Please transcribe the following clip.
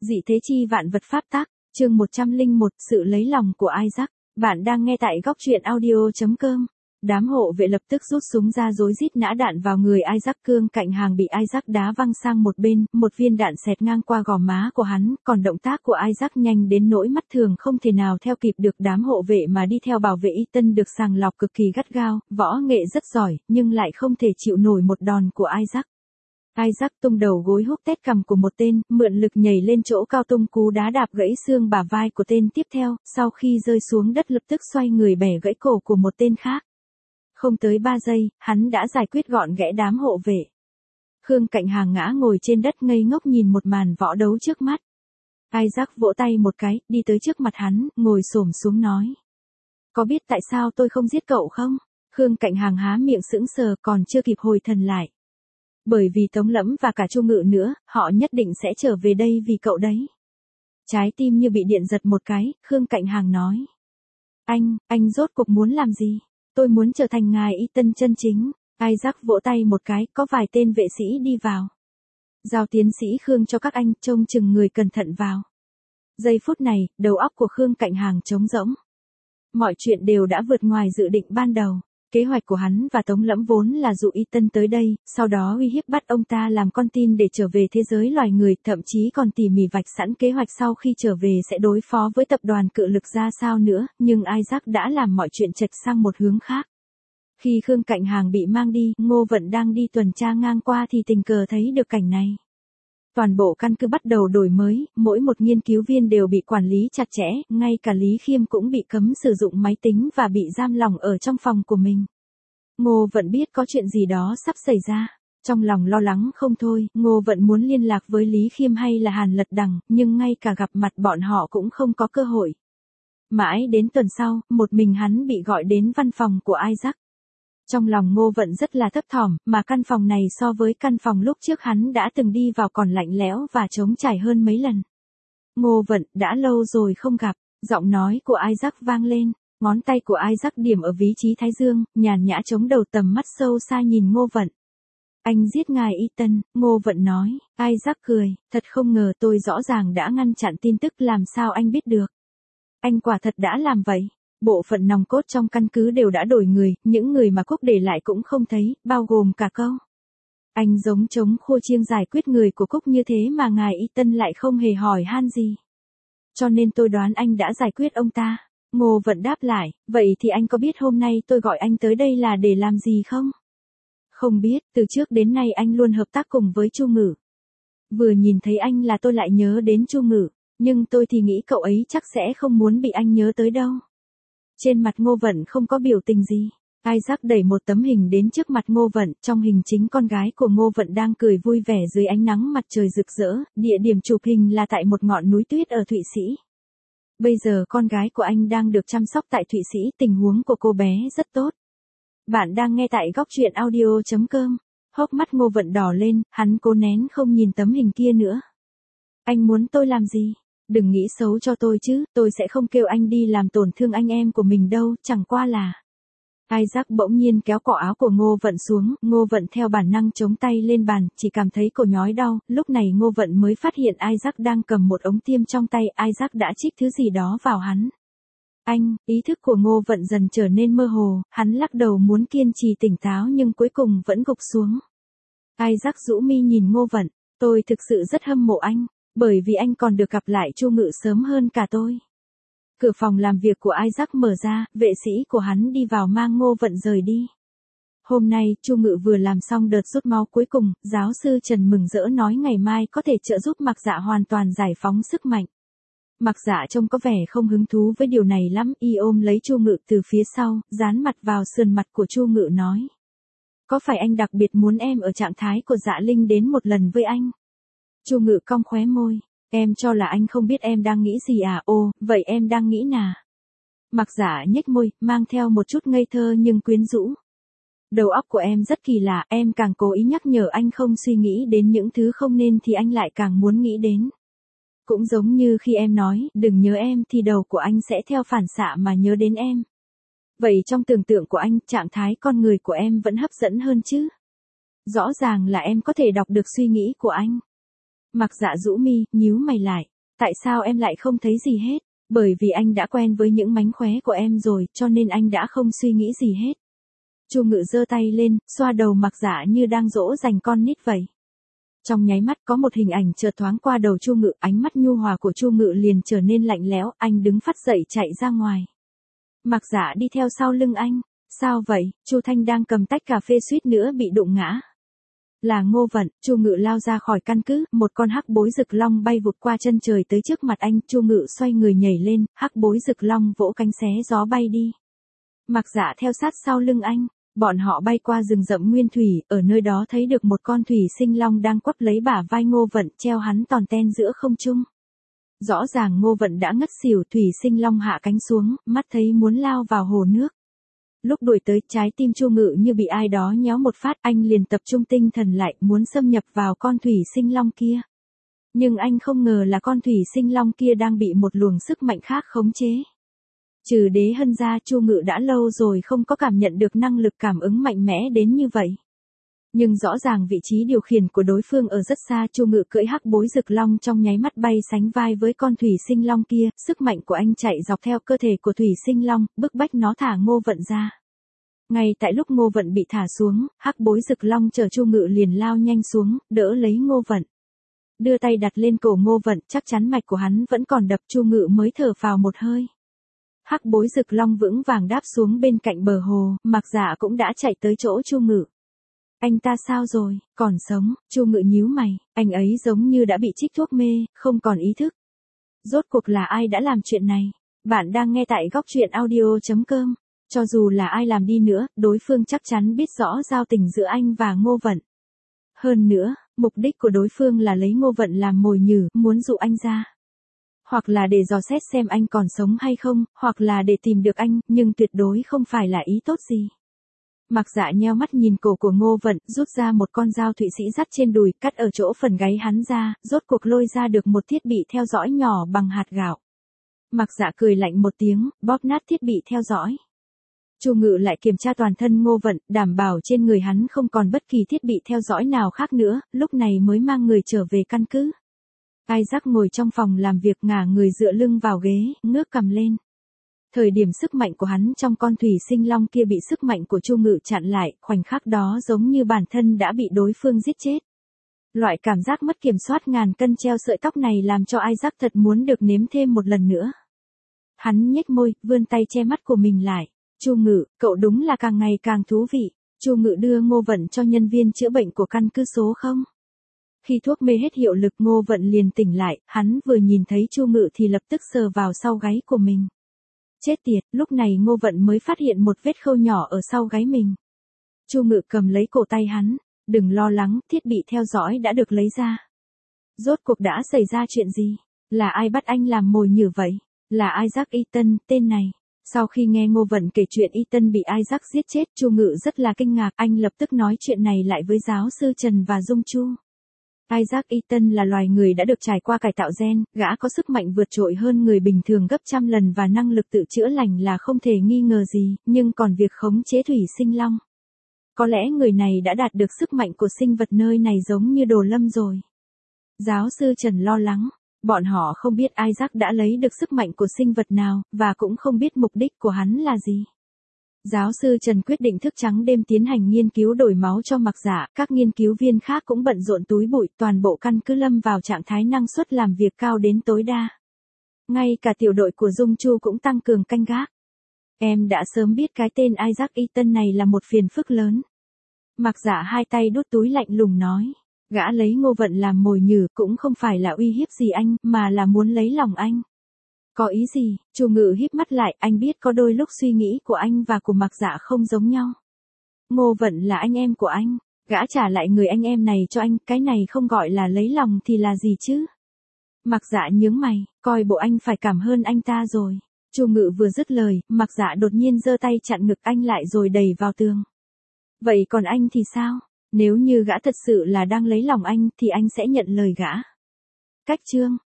Dị thế chi vạn vật pháp tắc, chương 101, sự lấy lòng của Isaac. Bạn đang nghe tại góc truyện audio.com. Đám hộ vệ lập tức rút súng ra rối rít nã đạn vào người Isaac. Cương Cạnh Hàng bị Isaac đá văng sang một bên, một viên đạn xẹt ngang qua gò má của hắn, còn động tác của Isaac nhanh đến nỗi mắt thường không thể nào theo kịp được. Đám hộ vệ mà đi theo bảo vệ Ethan được sàng lọc cực kỳ gắt gao, võ nghệ rất giỏi, nhưng lại không thể chịu nổi một đòn của Isaac. Isaac tung đầu gối húc tét cằm của một tên, mượn lực nhảy lên chỗ cao tung cú đá đạp gãy xương bả vai của tên tiếp theo, sau khi rơi xuống đất lập tức xoay người bẻ gãy cổ của một tên khác. Không tới 3 giây, hắn đã giải quyết gọn gẽ đám hộ vệ. Khương Cạnh Hàng ngã ngồi trên đất ngây ngốc nhìn một màn võ đấu trước mắt. Isaac vỗ tay một cái, đi tới trước mặt hắn, ngồi xổm xuống nói. Có biết tại sao tôi không giết cậu không? Khương Cạnh Hàng há miệng sững sờ, còn chưa kịp hồi thần lại. Bởi vì Tống Lẫm và cả Chu Ngự nữa, họ nhất định sẽ trở về đây vì cậu đấy. Trái tim như bị điện giật một cái, Khương Cạnh Hàng nói. Anh rốt cuộc muốn làm gì? Tôi muốn trở thành ngài Ethan chân chính. Isaac vỗ tay một cái, có vài tên vệ sĩ đi vào. Giao tiến sĩ Khương cho các anh, trông chừng người cẩn thận vào. Giây phút này, đầu óc của Khương Cạnh Hàng trống rỗng. Mọi chuyện đều đã vượt ngoài dự định ban đầu. Kế hoạch của hắn và Tống Lẫm vốn là dụ Ethan tới đây, sau đó uy hiếp bắt ông ta làm con tin để trở về thế giới loài người, thậm chí còn tỉ mỉ vạch sẵn kế hoạch sau khi trở về sẽ đối phó với tập đoàn cự lực ra sao nữa, nhưng Isaac đã làm mọi chuyện chệch sang một hướng khác. Khi Khương Cạnh Hàng bị mang đi, Ngô Vận đang đi tuần tra ngang qua thì tình cờ thấy được cảnh này. Toàn bộ căn cứ bắt đầu đổi mới, mỗi một nghiên cứu viên đều bị quản lý chặt chẽ, ngay cả Lý Khiêm cũng bị cấm sử dụng máy tính và bị giam lỏng ở trong phòng của mình. Ngô Vận biết có chuyện gì đó sắp xảy ra. Trong lòng lo lắng không thôi, Ngô Vận muốn liên lạc với Lý Khiêm hay là Hàn Lật Đằng, nhưng ngay cả gặp mặt bọn họ cũng không có cơ hội. Mãi đến tuần sau, một mình hắn bị gọi đến văn phòng của Isaac. Trong lòng Ngô Vận rất là thấp thỏm, mà căn phòng này so với căn phòng lúc trước hắn đã từng đi vào còn lạnh lẽo và trống trải hơn mấy lần. Ngô Vận, đã lâu rồi không gặp, giọng nói của Isaac vang lên, ngón tay của Isaac điểm ở vị trí thái dương, nhàn nhã chống đầu tầm mắt sâu xa nhìn Ngô Vận. Anh giết ngài Ethan, Ngô Vận nói. Isaac cười, thật không ngờ tôi rõ ràng đã ngăn chặn tin tức, làm sao anh biết được? Anh quả thật đã làm vậy. Bộ phận nòng cốt trong căn cứ đều đã đổi người, những người mà Cúc để lại cũng không thấy, bao gồm cả Câu. Anh giống trống khô chiêng giải quyết người của Cúc như thế mà ngài Ethan lại không hề hỏi han gì. Cho nên tôi đoán anh đã giải quyết ông ta. Ngô Vận đáp lại, vậy thì anh có biết hôm nay tôi gọi anh tới đây là để làm gì không? Không biết, từ trước đến nay anh luôn hợp tác cùng với Chu Ngự. Vừa nhìn thấy anh là tôi lại nhớ đến Chu Ngự, nhưng tôi thì nghĩ cậu ấy chắc sẽ không muốn bị anh nhớ tới đâu. Trên mặt Ngô Vận không có biểu tình gì. Isaac đẩy một tấm hình đến trước mặt Ngô Vận, trong hình chính con gái của Ngô Vận đang cười vui vẻ dưới ánh nắng mặt trời rực rỡ, địa điểm chụp hình là tại một ngọn núi tuyết ở Thụy Sĩ. Bây giờ con gái của anh đang được chăm sóc tại Thụy Sĩ, tình huống của cô bé rất tốt. Bạn đang nghe tại góc truyện audio.com. Hốc mắt Ngô Vận đỏ lên, hắn cố nén không nhìn tấm hình kia nữa. Anh muốn tôi làm gì? Đừng nghĩ xấu cho tôi chứ, tôi sẽ không kêu anh đi làm tổn thương anh em của mình đâu, chẳng qua là. Isaac bỗng nhiên kéo cổ áo của Ngô Vận xuống, Ngô Vận theo bản năng chống tay lên bàn, chỉ cảm thấy cổ nhói đau, lúc này Ngô Vận mới phát hiện Isaac đang cầm một ống tiêm trong tay, Isaac đã trích thứ gì đó vào hắn. Ý thức của Ngô Vận dần trở nên mơ hồ, hắn lắc đầu muốn kiên trì tỉnh táo nhưng cuối cùng vẫn gục xuống. Isaac rũ mi nhìn Ngô Vận, tôi thực sự rất hâm mộ anh. Bởi vì anh còn được gặp lại Chu Ngự sớm hơn cả tôi. Cửa phòng làm việc của Isaac mở ra, vệ sĩ của hắn đi vào mang Ngô Vận rời đi. Hôm nay, Chu Ngự vừa làm xong đợt rút máu cuối cùng, giáo sư Trần mừng rỡ nói ngày mai có thể trợ giúp Mạc Dạ hoàn toàn giải phóng sức mạnh. Mạc Dạ trông có vẻ không hứng thú với điều này lắm, y ôm lấy Chu Ngự từ phía sau, dán mặt vào sườn mặt của Chu Ngự nói. Có phải anh đặc biệt muốn em ở trạng thái của Dạ Linh đến một lần với anh? Chu Ngự cong khóe môi, em cho là anh không biết em đang nghĩ gì à? Ồ, vậy em đang nghĩ nà. Mạc Dạ nhếch môi, mang theo một chút ngây thơ nhưng quyến rũ. Đầu óc của em rất kỳ lạ, em càng cố ý nhắc nhở anh không suy nghĩ đến những thứ không nên thì anh lại càng muốn nghĩ đến. Cũng giống như khi em nói, đừng nhớ em thì đầu của anh sẽ theo phản xạ mà nhớ đến em. Vậy trong tưởng tượng của anh, trạng thái con người của em vẫn hấp dẫn hơn chứ? Rõ ràng là em có thể đọc được suy nghĩ của anh. Mạc Dạ rũ mi, nhíu mày lại, Tại sao em lại không thấy gì hết? Bởi vì anh đã quen với những mánh khóe của em rồi, cho nên anh đã không suy nghĩ gì hết. Chu Ngự giơ tay lên, xoa đầu Mạc Dạ như đang dỗ dành con nít vậy. Trong nháy mắt có một hình ảnh chợt thoáng qua đầu Chu Ngự, ánh mắt nhu hòa của Chu Ngự liền trở nên lạnh lẽo, anh đứng phắt dậy chạy ra ngoài. Mạc Dạ đi theo sau lưng anh. Sao vậy? Chu Thanh đang cầm tách cà phê suýt nữa bị đụng ngã. Là Ngô Vận. Chu Ngự lao ra khỏi căn cứ, một con hắc bối rực long bay vụt qua chân trời tới trước mặt anh, Chu Ngự xoay người nhảy lên, hắc bối rực long vỗ cánh xé gió bay đi. Mạc Dạ theo sát sau lưng anh. Bọn họ bay qua rừng rậm nguyên thủy, ở nơi đó thấy được một con thủy sinh long đang quắp lấy bả vai Ngô Vận, treo hắn tòn ten giữa không trung. Rõ ràng Ngô Vận đã ngất xỉu, thủy sinh long hạ cánh xuống, mắt thấy muốn lao vào hồ nước. Lúc đuổi tới, trái tim Chu Ngự như bị ai đó nhéo một phát, anh liền tập trung tinh thần lại, muốn xâm nhập vào con thủy sinh long kia. Nhưng anh không ngờ là con thủy sinh long kia đang bị một luồng sức mạnh khác khống chế. Trừ Đế Hân ra, Chu Ngự đã lâu rồi không có cảm nhận được năng lực cảm ứng mạnh mẽ đến như vậy. Nhưng rõ ràng vị trí điều khiển của đối phương ở rất xa, Chu Ngự cưỡi hắc bối rực long trong nháy mắt bay sánh vai với con thủy sinh long kia, sức mạnh của anh chạy dọc theo cơ thể của thủy sinh long, bức bách nó thả Ngô Vận ra. Ngay tại lúc Ngô Vận bị thả xuống, hắc bối rực long chở Chu Ngự liền lao nhanh xuống, đỡ lấy Ngô Vận. Đưa tay đặt lên cổ Ngô Vận, chắc chắn mạch của hắn vẫn còn đập, Chu Ngự mới thở phào một hơi. Hắc bối rực long vững vàng đáp xuống bên cạnh bờ hồ, Mạc Dạ cũng đã chạy tới chỗ Chu Ngự. Anh ta sao rồi, còn sống? Chu Ngự nhíu mày, anh ấy giống như đã bị trích thuốc mê, không còn ý thức. Rốt cuộc là ai đã làm chuyện này? Bạn đang nghe tại góc truyện audio.com. Cho dù là ai làm đi nữa, đối phương chắc chắn biết rõ giao tình giữa anh và Ngô Vận. Hơn nữa, mục đích của đối phương là lấy Ngô Vận làm mồi nhử, muốn dụ anh ra. Hoặc là để dò xét xem anh còn sống hay không, hoặc là để tìm được anh, nhưng tuyệt đối không phải là ý tốt gì. Mạc Dạ nheo mắt nhìn cổ của Ngô Vận, rút ra một con dao Thụy Sĩ dắt trên đùi, cắt ở chỗ phần gáy hắn ra, rốt cuộc lôi ra được một thiết bị theo dõi nhỏ bằng hạt gạo. Mạc Dạ cười lạnh một tiếng, bóp nát thiết bị theo dõi. Chu Ngự lại kiểm tra toàn thân Ngô Vận, đảm bảo trên người hắn không còn bất kỳ thiết bị theo dõi nào khác nữa, lúc này mới mang người trở về căn cứ. Isaac ngồi trong phòng làm việc, ngả người dựa lưng vào ghế, ngước cằm lên. Thời điểm sức mạnh của hắn trong con thủy sinh long kia bị sức mạnh của Chu Ngự chặn lại, khoảnh khắc đó giống như bản thân đã bị đối phương giết chết. Loại cảm giác mất kiểm soát ngàn cân treo sợi tóc này làm cho Isaac thật muốn được nếm thêm một lần nữa. Hắn nhếch môi, vươn tay che mắt của mình lại. Chu Ngự, cậu đúng là càng ngày càng thú vị. Chu Ngự đưa Ngô Vận cho nhân viên chữa bệnh của căn cứ số 0. Khi thuốc mê hết hiệu lực, Ngô Vận liền tỉnh lại, hắn vừa nhìn thấy Chu Ngự thì lập tức sờ vào sau gáy của mình. Chết tiệt, lúc này Ngô Vận mới phát hiện một vết khâu nhỏ ở sau gáy mình. Chu Ngự cầm lấy cổ tay hắn, đừng lo lắng, thiết bị theo dõi đã được lấy ra. Rốt cuộc đã xảy ra chuyện gì? Là ai bắt anh làm mồi nhử vậy? Là Isaac Eaton, tên này. Sau khi nghe Ngô Vận kể chuyện Eaton bị Isaac giết chết, Chu Ngự rất là kinh ngạc, anh lập tức nói chuyện này lại với giáo sư Trần và Dung Chu. Isaac Eaton là loài người đã được trải qua cải tạo gen, gã có sức mạnh vượt trội hơn người bình thường gấp trăm lần và năng lực tự chữa lành là không thể nghi ngờ gì, nhưng còn việc khống chế thủy sinh long. Có lẽ người này đã đạt được sức mạnh của sinh vật nơi này giống như Đồ Lâm rồi. Giáo sư Trần lo lắng, bọn họ không biết Isaac đã lấy được sức mạnh của sinh vật nào, và cũng không biết mục đích của hắn là gì. Giáo sư Trần quyết định thức trắng đêm tiến hành nghiên cứu đổi máu cho Mạc Dạ, các nghiên cứu viên khác cũng bận rộn túi bụi, toàn bộ căn cứ lâm vào trạng thái năng suất làm việc cao đến tối đa. Ngay cả tiểu đội của Dung Chu cũng tăng cường canh gác. Em đã sớm biết cái tên Isaac Eaton này là một phiền phức lớn. Mạc Dạ hai tay đút túi lạnh lùng nói, gã lấy Ngô Vận làm mồi nhử cũng không phải là uy hiếp gì anh, mà là muốn lấy lòng anh. Có ý gì? Chu Ngự híp mắt lại, anh biết có đôi lúc suy nghĩ của anh và của Mạc Dạ không giống nhau. Ngô Vận là anh em của anh, gã trả lại người anh em này cho anh, cái này không gọi là lấy lòng thì là gì chứ? Mạc Dạ nhướng mày, coi bộ anh phải cảm hơn anh ta rồi. Chu Ngự vừa dứt lời, Mạc Dạ đột nhiên giơ tay chặn ngực anh lại rồi đẩy vào tường. Vậy còn anh thì sao? Nếu như gã thật sự là đang lấy lòng anh thì anh sẽ nhận lời gã. Cách chương